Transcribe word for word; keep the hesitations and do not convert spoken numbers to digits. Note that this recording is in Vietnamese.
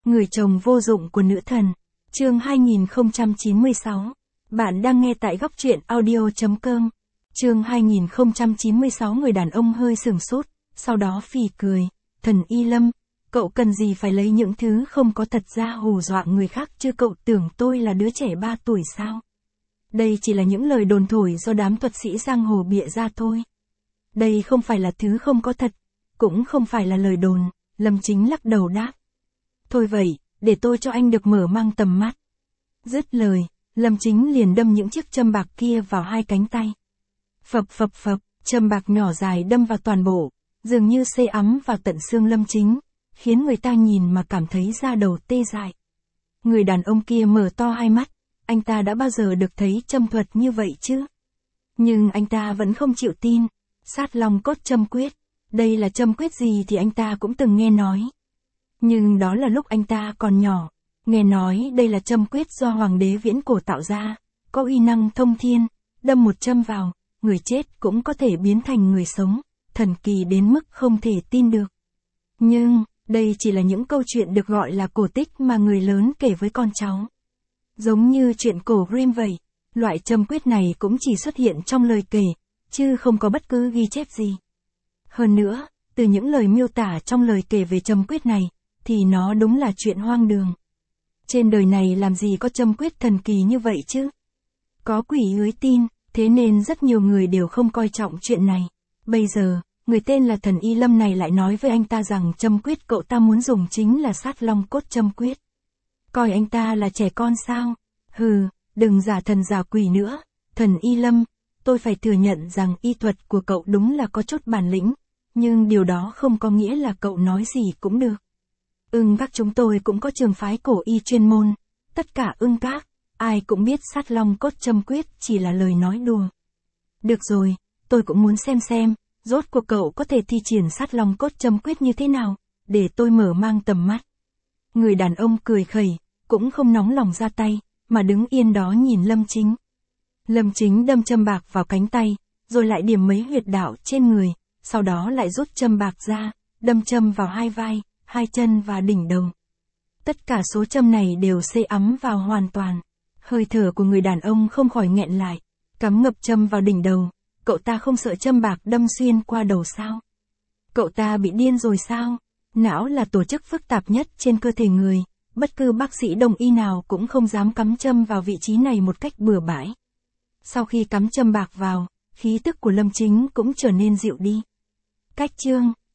Người chồng vô dụng của nữ thần. Chương hai nghìn không trăm chín mươi sáu. Bạn đang nghe tại góc truyện audio chấm com. Chương hai nghìn không trăm chín mươi sáu. Người đàn ông hơi sửng sốt, sau đó phì cười. Thần Y Lâm, cậu cần gì phải lấy những thứ không có thật ra hù dọa người khác chứ, cậu tưởng tôi là đứa trẻ ba tuổi sao? Đây chỉ là những lời đồn thổi do đám thuật sĩ giang hồ bịa ra thôi. Đây không phải là thứ không có thật, cũng không phải là lời đồn. Lâm Chính lắc đầu đáp. Thôi vậy, để tôi cho anh được mở mang tầm mắt. Dứt lời, Lâm Chính liền đâm những chiếc châm bạc kia vào hai cánh tay. Phập phập phập, châm bạc nhỏ dài đâm vào toàn bộ, dường như xây ấm vào tận xương Lâm Chính, khiến người ta nhìn mà cảm thấy da đầu tê dại. Người đàn ông kia mở to hai mắt, anh ta đã bao giờ được thấy châm thuật như vậy chứ? Nhưng anh ta vẫn không chịu tin. Sát long cốt châm quyết, đây là châm quyết gì thì anh ta cũng từng nghe nói. Nhưng đó là lúc anh ta còn nhỏ, nghe nói đây là châm quyết do hoàng đế viễn cổ tạo ra, có uy năng thông thiên, đâm một châm vào, người chết cũng có thể biến thành người sống, thần kỳ đến mức không thể tin được. Nhưng, đây chỉ là những câu chuyện được gọi là cổ tích mà người lớn kể với con cháu. Giống như chuyện cổ Grimm vậy, loại châm quyết này cũng chỉ xuất hiện trong lời kể, chứ không có bất cứ ghi chép gì. Hơn nữa, từ những lời miêu tả trong lời kể về châm quyết này, thì nó đúng là chuyện hoang đường. Trên đời này làm gì có châm quyết thần kỳ như vậy chứ? Có quỷ ưới tin, thế nên rất nhiều người đều không coi trọng chuyện này. Bây giờ, người tên là thần Y Lâm này lại nói với anh ta rằng châm quyết cậu ta muốn dùng chính là sát long cốt châm quyết. Coi anh ta là trẻ con sao? Hừ, đừng giả thần giả quỷ nữa. Thần Y Lâm, tôi phải thừa nhận rằng y thuật của cậu đúng là có chút bản lĩnh, nhưng điều đó không có nghĩa là cậu nói gì cũng được. Ưng các chúng tôi cũng có trường phái cổ y chuyên môn, tất cả ưng các, ai cũng biết sát long cốt châm quyết chỉ là lời nói đùa. Được rồi, tôi cũng muốn xem xem, rốt cuộc cậu có thể thi triển sát long cốt châm quyết như thế nào, để tôi mở mang tầm mắt. Người đàn ông cười khẩy, cũng không nóng lòng ra tay, mà đứng yên đó nhìn Lâm Chính. Lâm Chính đâm châm bạc vào cánh tay, rồi lại điểm mấy huyệt đạo trên người, sau đó lại rút châm bạc ra, đâm châm vào hai vai, hai chân và đỉnh đầu. Tất cả số châm này đều xây ấm vào hoàn toàn. Hơi thở của người đàn ông không khỏi nghẹn lại, cắm ngập châm vào đỉnh đầu. Cậu ta không sợ châm bạc đâm xuyên qua đầu sao? Cậu ta bị điên rồi sao? Não là tổ chức phức tạp nhất trên cơ thể người, bất cứ bác sĩ đồng y nào cũng không dám cắm châm vào vị trí này một cách bừa bãi. Sau khi cắm châm bạc vào, khí tức của Lâm Chính cũng trở nên dịu đi. Cách chương